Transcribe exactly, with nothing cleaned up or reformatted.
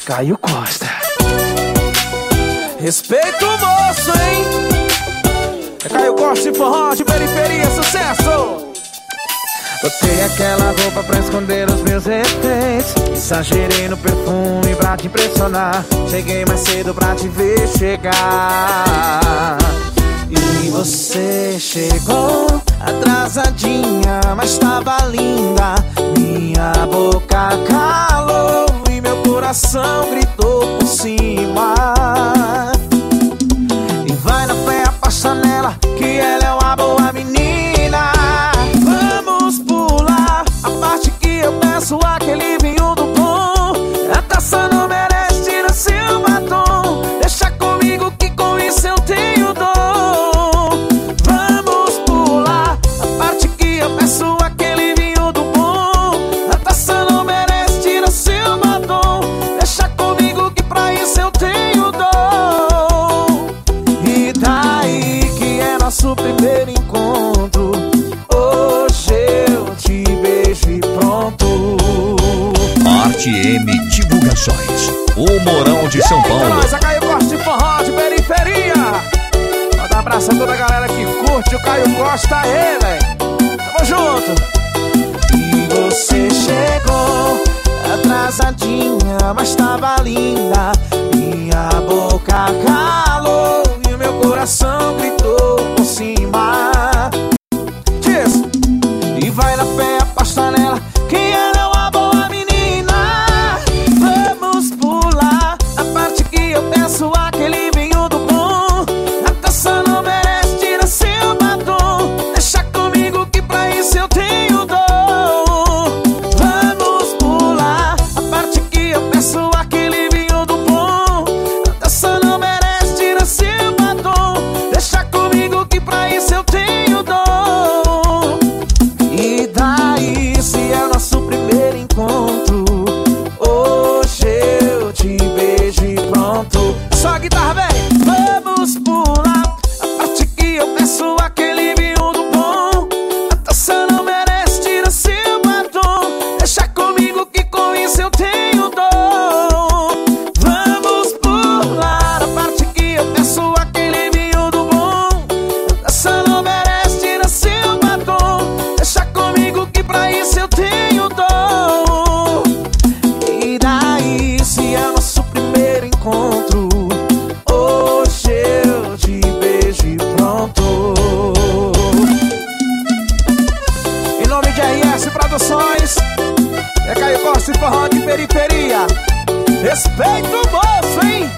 Caio Costa. Respeita o moço, hein? É Caio Costa e forró de periferia, sucesso! Botei aquela roupa pra esconder os meus efeitos, exagerei no perfume pra te impressionar. Cheguei mais cedo pra te ver chegar. E você chegou atrasadinha, mas tava linda. Minha boca calou e meu coração gritou por cima. E vai na fé, aposta nela, que ela é uma boa menina. Vamos pular a parte que eu peço aquele vinho do bom. A taça não merece, tira seu batom. Deixa comigo que com isso eu tenho dom. Vamos pular a parte que eu peço aquele vinho do bom. A taça não merece, tira seu batom. Deixa comigo que pra isso eu tenho dom. E daí que é nosso primeiro encontro. Hoje eu te beijo e pronto. Arte M Divulgações, o Morão de São Paulo. Eita, nós, a Caio Costa e forró de periferia. Manda um abraço a toda a galera que curte o Caio Costa aí, velho. Tamo junto. E você chegou atrasadinha, mas tava linda. Minha boca calou e o meu coração gritou por cima. Diz. E vai na fé, aposta nela, que ela é uma boa menina. Vamos pular a parte que eu peço aquele vinho do bom. A taça não merece, tira seu batom. Deixa comigo que pra isso eu tenho dom. Vamos pular a parte que eu peço aquele vinho do bom. A taça não merece, tira seu batom. Deixa comigo que pra isso eu tenho dom. E daí se é nosso primeiro encontro. Hoje eu te beijo e pronto. Só a guitarra, velho. Vamos pular a parte que eu peço aquele vinho do bom. A taça não merece, tira seu batom. Deixa comigo que com isso eu tenho dom. Vamos pular a parte que eu peço aquele vinho do bom. A taça não merece, tira seu batom. Deixa comigo que pra isso eu tenho dom. E daí se é nosso primeiro encontro. Hoje eu te beijo e pronto. Em nome de R S Produções, é Caio Costa e forró de periferia. Respeita o moço, hein?